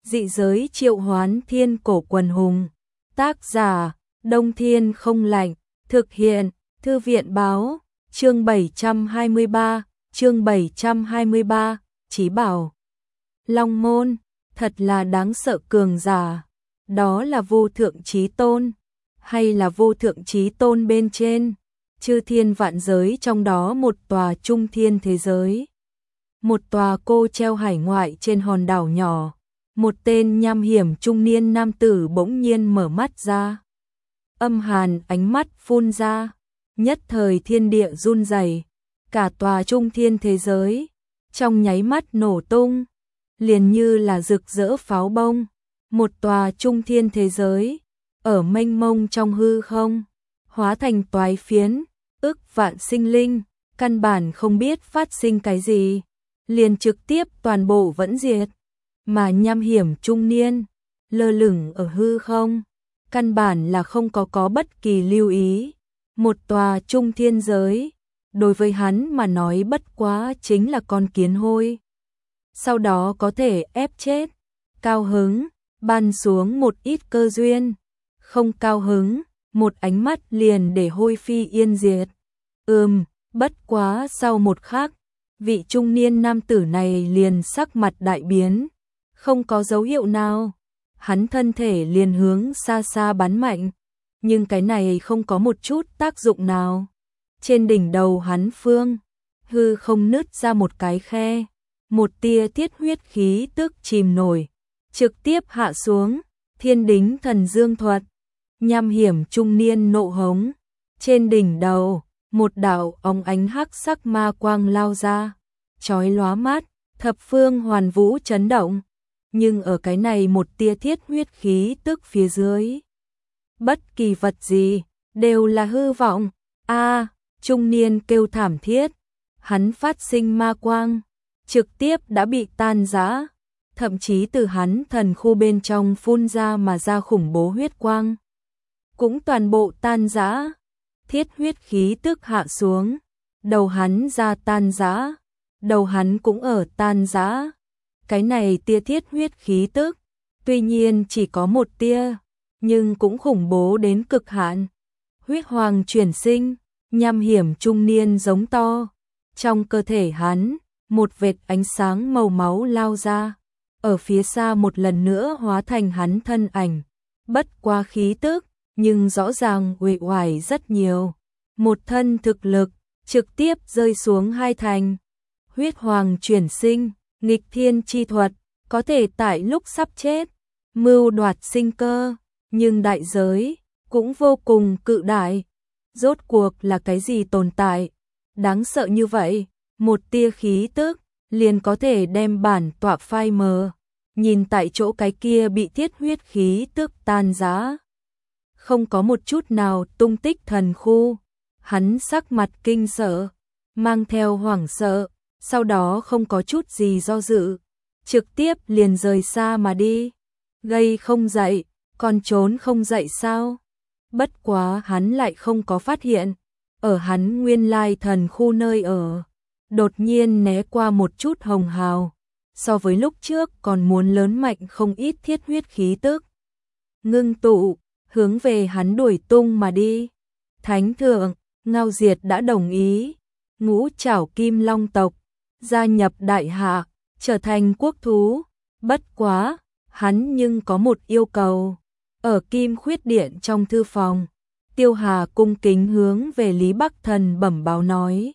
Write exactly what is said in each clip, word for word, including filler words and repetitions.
Dị giới triệu hoán thiên cổ quần hùng. Tác giả, Đông Thiên không lạnh. Thực hiện, Thư viện báo. Chương bảy trăm hai mươi ba, chương bảy trăm hai mươi ba, Chí bảo. Long môn, thật là đáng sợ cường giả. Đó là vô thượng chí tôn, hay là vô thượng chí tôn bên trên, chư thiên vạn giới trong đó một tòa trung thiên thế giới. Một tòa cô treo hải ngoại trên hòn đảo nhỏ, một tên nham hiểm trung niên nam tử bỗng nhiên mở mắt ra. Âm hàn ánh mắt phun ra, nhất thời thiên địa run rẩy, cả tòa trung thiên thế giới trong nháy mắt nổ tung, liền như là rực rỡ pháo bông. Một tòa trung thiên thế giới ở mênh mông trong hư không, hóa thành toái phiến, ức vạn sinh linh, căn bản không biết phát sinh cái gì, liền trực tiếp toàn bộ vẫn diệt. Mà nham hiểm trung niên lơ lửng ở hư không, căn bản là không có có bất kỳ lưu ý. Một tòa trung thiên giới, đối với hắn mà nói bất quá chính là con kiến hôi. Sau đó có thể ép chết, cao hứng, ban xuống một ít cơ duyên, không cao hứng, một ánh mắt liền để hôi phi yên diệt. Ừm, bất quá sau một khắc, vị trung niên nam tử này liền sắc mặt đại biến, không có dấu hiệu nào. Hắn thân thể liền hướng xa xa bắn mạnh, nhưng cái này không có một chút tác dụng nào. Trên đỉnh đầu hắn phương, hư không nứt ra một cái khe, một tia tiết huyết khí tức chìm nổi, trực tiếp hạ xuống. Thiên đính thần dương thuật. Nham hiểm trung niên nộ hống, trên đỉnh đầu một đạo óng ánh hắc sắc ma quang lao ra, chói lóa mắt, thập phương hoàn vũ chấn động. Nhưng ở cái này một tia thiết huyết khí tức phía dưới, bất kỳ vật gì đều là hư vọng. A, trung niên kêu thảm thiết, hắn phát sinh ma quang trực tiếp đã bị tan rã, thậm chí từ hắn thần khu bên trong phun ra mà ra khủng bố huyết quang cũng toàn bộ tan rã. Thiết huyết khí tức hạ xuống, đầu hắn ra tan rã, đầu hắn cũng ở tan rã. Cái này tia thiết huyết khí tức, tuy nhiên chỉ có một tia, nhưng cũng khủng bố đến cực hạn. Huyết hoàng chuyển sinh, nham hiểm trung niên giống to, trong cơ thể hắn, một vệt ánh sáng màu máu lao ra, ở phía xa một lần nữa hóa thành hắn thân ảnh. Bất quá khí tức, nhưng rõ ràng uể oải rất nhiều. Một thân thực lực, trực tiếp rơi xuống hai thành. Huyết hoàng chuyển sinh, nghịch thiên chi thuật, có thể tại lúc sắp chết, mưu đoạt sinh cơ, nhưng đại giới cũng vô cùng cự đại. Rốt cuộc là cái gì tồn tại đáng sợ như vậy? Một tia khí tức liền có thể đem bản tọa phai mờ. Nhìn tại chỗ cái kia bị thiết huyết khí tức tan rã, không có một chút nào tung tích thần khu. Hắn sắc mặt kinh sợ, mang theo hoảng sợ, sau đó không có chút gì do dự, trực tiếp liền rời xa mà đi. Gây không dậy, còn trốn không dậy sao? Bất quá hắn lại không có phát hiện, ở hắn nguyên lai thần khu nơi ở, đột nhiên né qua một chút hồng hào, so với lúc trước còn muốn lớn mạnh không ít thiết huyết khí tức. Ngưng tụ, hướng về hắn đuổi tung mà đi. Thánh thượng, Ngao Diệt đã đồng ý, ngũ trảo kim long tộc, gia nhập đại hạ, trở thành quốc thú. Bất quá, hắn nhưng có một yêu cầu. Ở Kim Khuyết Điện trong thư phòng, Tiêu Hà cung kính hướng về Lý Bắc Thần bẩm báo nói.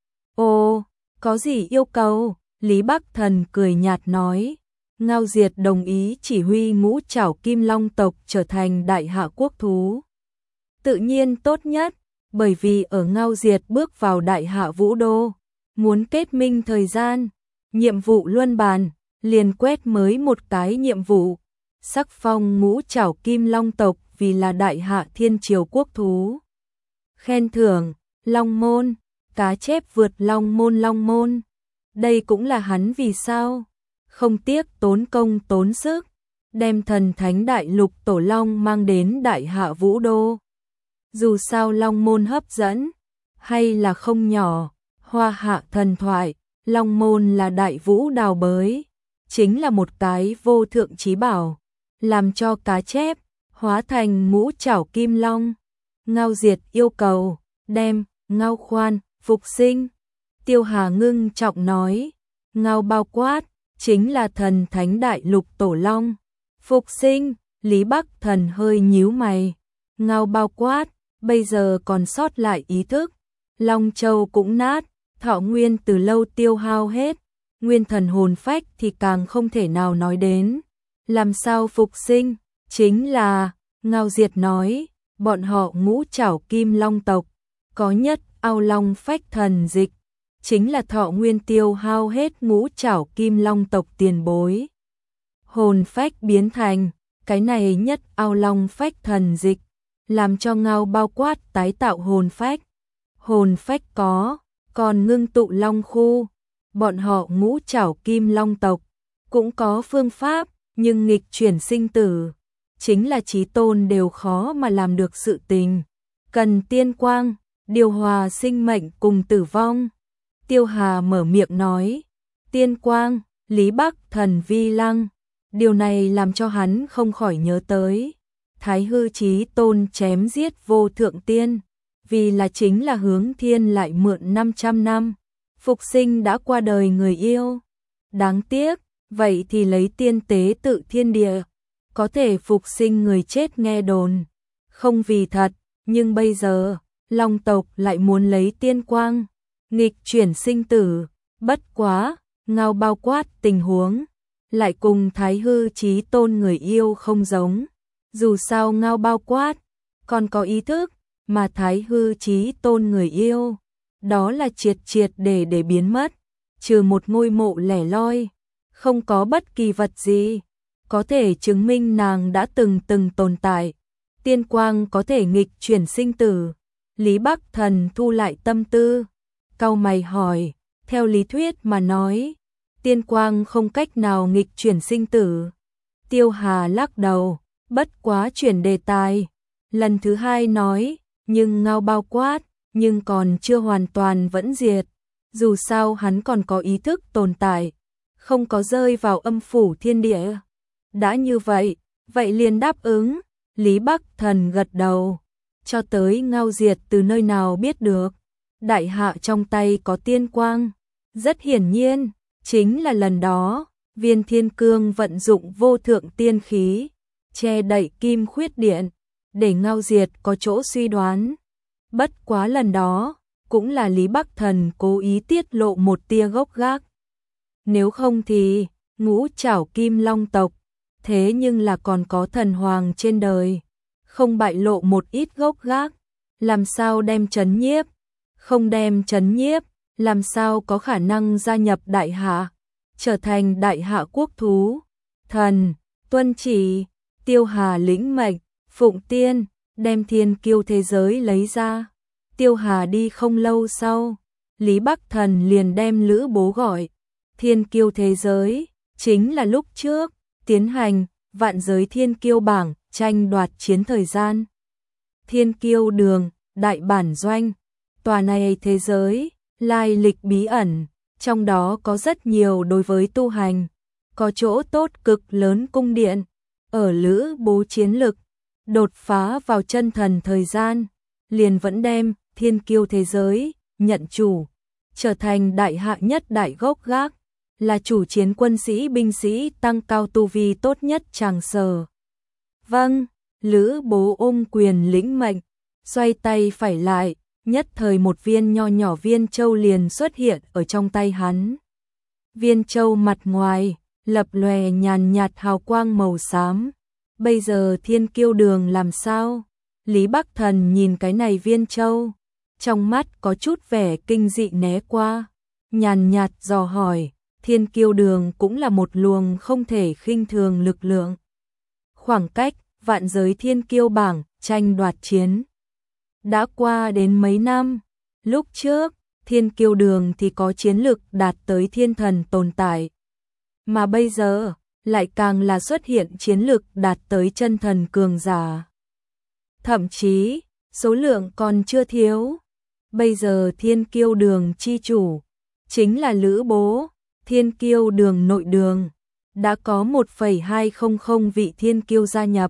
Ồ, có gì yêu cầu? Lý Bắc Thần cười nhạt nói. Ngao Diệt đồng ý chỉ huy ngũ trảo kim long tộc trở thành đại hạ quốc thú. Tự nhiên tốt nhất, bởi vì ở Ngao Diệt bước vào đại hạ vũ đô, muốn kết minh thời gian, nhiệm vụ luân bàn, liền quét mới một cái nhiệm vụ, sắc phong ngũ trảo kim long tộc vì là đại hạ thiên triều quốc thú. Khen thưởng, long môn, cá chép vượt long môn long môn. Đây cũng là hắn vì sao không tiếc tốn công tốn sức, đem thần thánh đại lục tổ long mang đến đại hạ vũ đô. Dù sao long môn hấp dẫn, hay là không nhỏ. Hoa hạ thần thoại, long môn là đại vũ đào bới, chính là một cái vô thượng chí bảo, làm cho cá chép hóa thành ngũ trảo kim long. Ngao Diệt yêu cầu đem Ngao Khoan phục sinh. Tiêu Hà ngưng trọng nói, Ngao bao quát chính là thần thánh đại lục tổ long. Phục sinh, Lý Bắc Thần hơi nhíu mày. Ngao bao quát, bây giờ còn sót lại ý thức. Long Châu cũng nát, thọ nguyên từ lâu tiêu hao hết. Nguyên thần hồn phách thì càng không thể nào nói đến. Làm sao phục sinh? Chính là, Ngao Diệt nói, bọn họ ngũ trảo kim long tộc, có nhất ao long phách thần dịch, chính là thọ nguyên tiêu hao hết ngũ trảo kim long tộc tiền bối. Hồn phách biến thành, cái này nhất ao long phách thần dịch, làm cho Ngao bao quát tái tạo hồn phách. Hồn phách có, còn ngưng tụ long khu, bọn họ ngũ trảo kim long tộc, cũng có phương pháp, nhưng nghịch chuyển sinh tử, chính là chí tôn đều khó mà làm được sự tình. Cần tiên quang, điều hòa sinh mệnh cùng tử vong. Tiêu Hà mở miệng nói, tiên quang, Lý Bắc Thần vi lăng. Điều này làm cho hắn không khỏi nhớ tới Thái Hư Chí Tôn chém giết vô thượng tiên, vì là chính là hướng thiên lại mượn năm trăm năm, phục sinh đã qua đời người yêu. Đáng tiếc, vậy thì lấy tiên tế tự thiên địa, có thể phục sinh người chết nghe đồn, không vì thật, nhưng bây giờ, Long tộc lại muốn lấy tiên quang, nghịch chuyển sinh tử, bất quá, Ngao bao quát tình huống, lại cùng Thái Hư Chí Tôn người yêu không giống. Dù sao Ngao bao quát, còn có ý thức, mà Thái Hư Chí Tôn người yêu, đó là triệt triệt để để biến mất, trừ một ngôi mộ lẻ loi, không có bất kỳ vật gì có thể chứng minh nàng đã từng từng tồn tại. Tiên quang có thể nghịch chuyển sinh tử. Lý Bắc Thần thu lại tâm tư, cau mày hỏi, theo lý thuyết mà nói, tiên quang không cách nào nghịch chuyển sinh tử. Tiêu Hà lắc đầu, bất quá chuyển đề tài. Lần thứ hai nói, nhưng Ngao bao quát, nhưng còn chưa hoàn toàn vẫn diệt. Dù sao hắn còn có ý thức tồn tại, không có rơi vào âm phủ thiên địa. Đã như vậy, vậy liền đáp ứng. Lý Bắc Thần gật đầu, cho tới Ngao Diệt từ nơi nào biết được. Đại hạ trong tay có tiên quang, rất hiển nhiên, chính là lần đó, Viên Thiên Cương vận dụng vô thượng tiên khí, che đậy kim khuyết điện, để Ngao Diệt có chỗ suy đoán. Bất quá lần đó, cũng là Lý Bắc Thần cố ý tiết lộ một tia gốc gác. Nếu không thì, ngũ trảo kim long tộc, thế nhưng là còn có thần hoàng trên đời, không bại lộ một ít gốc gác, làm sao đem trấn nhiếp, không đem trấn nhiếp, làm sao có khả năng gia nhập đại hạ, trở thành đại hạ quốc thú. Thần, tuân chỉ. Tiêu Hà lĩnh mệnh, phụng tiên, đem thiên kiêu thế giới lấy ra. Tiêu Hà đi không lâu sau, Lý Bắc Thần liền đem Lữ Bố gọi. Thiên kiêu thế giới, chính là lúc trước, tiến hành, vạn giới thiên kiêu bảng, tranh đoạt chiến thời gian. Thiên kiêu đường, đại bản doanh, tòa này thế giới, lai lịch bí ẩn, trong đó có rất nhiều đối với tu hành, có chỗ tốt cực lớn cung điện. Ở Lữ Bố chiến lực, đột phá vào chân thần thời gian, liền vẫn đem thiên kiêu thế giới, nhận chủ, trở thành đại hạ nhất đại gốc gác, là chủ chiến quân sĩ binh sĩ tăng cao tu vi tốt nhất tràng sở. Vâng, Lữ Bố ôm quyền lĩnh mệnh, xoay tay phải lại, nhất thời một viên nho nhỏ viên châu liền xuất hiện ở trong tay hắn. Viên châu mặt ngoài, lập lòe nhàn nhạt hào quang màu xám. Bây giờ thiên kiêu đường làm sao? Lý Bắc Thần nhìn cái này viên châu, trong mắt có chút vẻ kinh dị né qua, nhàn nhạt dò hỏi, thiên kiêu đường cũng là một luồng không thể khinh thường lực lượng. Khoảng cách, vạn giới thiên kiêu bảng, tranh đoạt chiến. Đã qua đến mấy năm, lúc trước, thiên kiêu đường thì có chiến lực đạt tới thiên thần tồn tại. Mà bây giờ, lại càng là xuất hiện chiến lực đạt tới chân thần cường giả. Thậm chí, số lượng còn chưa thiếu. Bây giờ thiên kiêu đường chi chủ, chính là Lữ Bố, thiên kiêu đường nội đường. đã có một phẩy hai không không vị thiên kiêu gia nhập.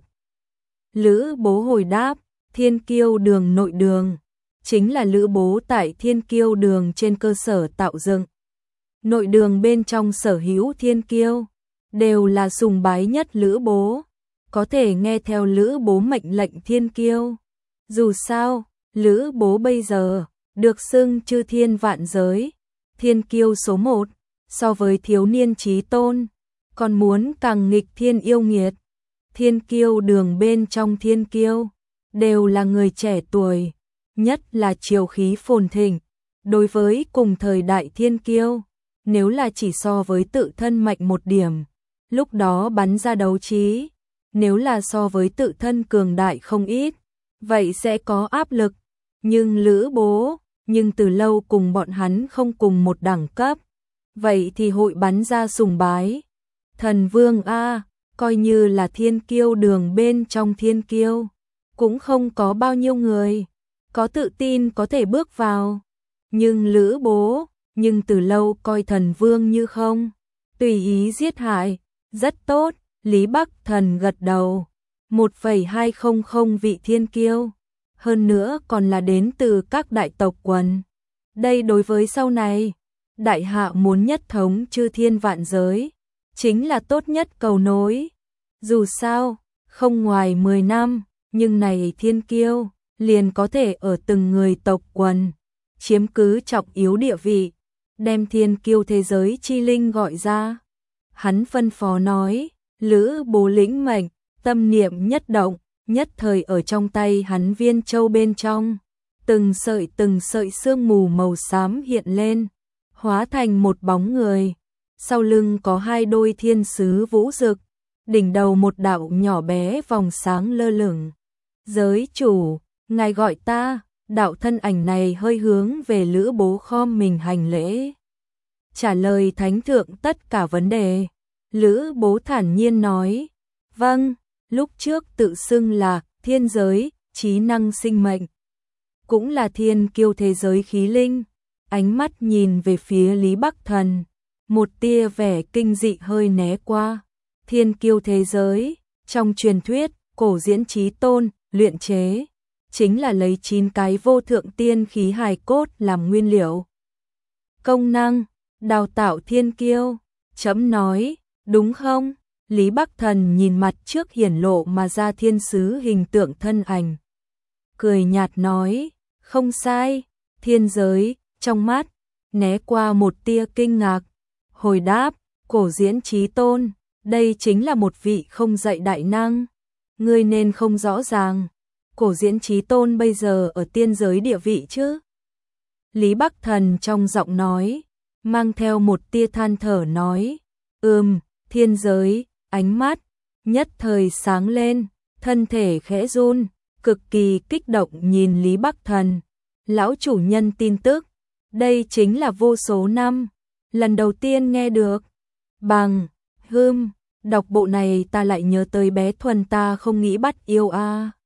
Lữ Bố hồi đáp, Thiên Kiêu Đường nội đường, chính là Lữ Bố tại Thiên Kiêu Đường trên cơ sở tạo dựng. Nội đường bên trong sở hữu thiên kiêu, đều là sùng bái nhất Lữ Bố, có thể nghe theo Lữ Bố mệnh lệnh thiên kiêu. Dù sao, Lữ Bố bây giờ, được xưng chư thiên vạn giới, thiên kiêu số một, so với thiếu niên chí tôn, còn muốn càng nghịch thiên yêu nghiệt. Thiên Kiêu Đường bên trong thiên kiêu, đều là người trẻ tuổi, nhất là triều khí phồn thịnh. Đối với cùng thời đại thiên kiêu, nếu là chỉ so với tự thân mạnh một điểm, lúc đó bắn ra đấu trí, nếu là so với tự thân cường đại không ít, vậy sẽ có áp lực. Nhưng Lữ Bố, nhưng từ lâu cùng bọn hắn không cùng một đẳng cấp, vậy thì hội bắn ra sùng bái. Thần Vương A, coi như là Thiên Kiêu Đường bên trong thiên kiêu, cũng không có bao nhiêu người có tự tin có thể bước vào. Nhưng Lữ Bố, nhưng từ lâu coi Thần Vương như không, tùy ý giết hại, rất tốt. Lý Bắc Thần gật đầu, một phẩy hai không không vị thiên kiêu, hơn nữa còn là đến từ các đại tộc quần. Đây đối với sau này, đại hạ muốn nhất thống chư thiên vạn giới, chính là tốt nhất cầu nối. Dù sao, không ngoài mười năm, nhưng này thiên kiêu, liền có thể ở từng người tộc quần, chiếm cứ trọng yếu địa vị, đem thiên kiêu thế giới chi linh gọi ra. Hắn phân phó nói, Lữ Bố lĩnh mệnh, tâm niệm nhất động, nhất thời ở trong tay hắn viên châu bên trong, từng sợi từng sợi sương mù màu xám hiện lên, hóa thành một bóng người. Sau lưng có hai đôi thiên sứ vũ rực, đỉnh đầu một đạo nhỏ bé vòng sáng lơ lửng. Giới chủ, ngài gọi ta. Đạo thân ảnh này hơi hướng về Lữ Bố khom mình hành lễ, trả lời thánh thượng tất cả vấn đề. Lữ Bố thản nhiên nói, vâng, lúc trước tự xưng là thiên giới, trí năng sinh mệnh, cũng là thiên kiêu thế giới khí linh. Ánh mắt nhìn về phía Lý Bắc Thần, một tia vẻ kinh dị hơi né qua. Thiên kiêu thế giới, trong truyền thuyết, cổ diễn chí tôn, luyện chế, chính là lấy chín cái vô thượng tiên khí hài cốt làm nguyên liệu. Công năng, đào tạo thiên kiêu, chấm nói, đúng không? Lý Bắc Thần nhìn mặt trước hiển lộ mà ra thiên sứ hình tượng thân ảnh, cười nhạt nói, không sai. Thiên giới, trong mắt, né qua một tia kinh ngạc, hồi đáp, cổ diễn chí tôn, đây chính là một vị không dạy đại năng. Ngươi nên không rõ ràng, cổ diễn chí tôn bây giờ ở tiên giới địa vị chứ? Lý Bắc Thần trong giọng nói, mang theo một tia than thở nói, ừm, thiên giới, ánh mắt, nhất thời sáng lên, thân thể khẽ run, cực kỳ kích động nhìn Lý Bắc Thần. Lão chủ nhân tin tức, đây chính là vô số năm, lần đầu tiên nghe được. Bằng, hưm, đọc bộ này ta lại nhớ tới bé Thuần ta không nghĩ bắt yêu a. À.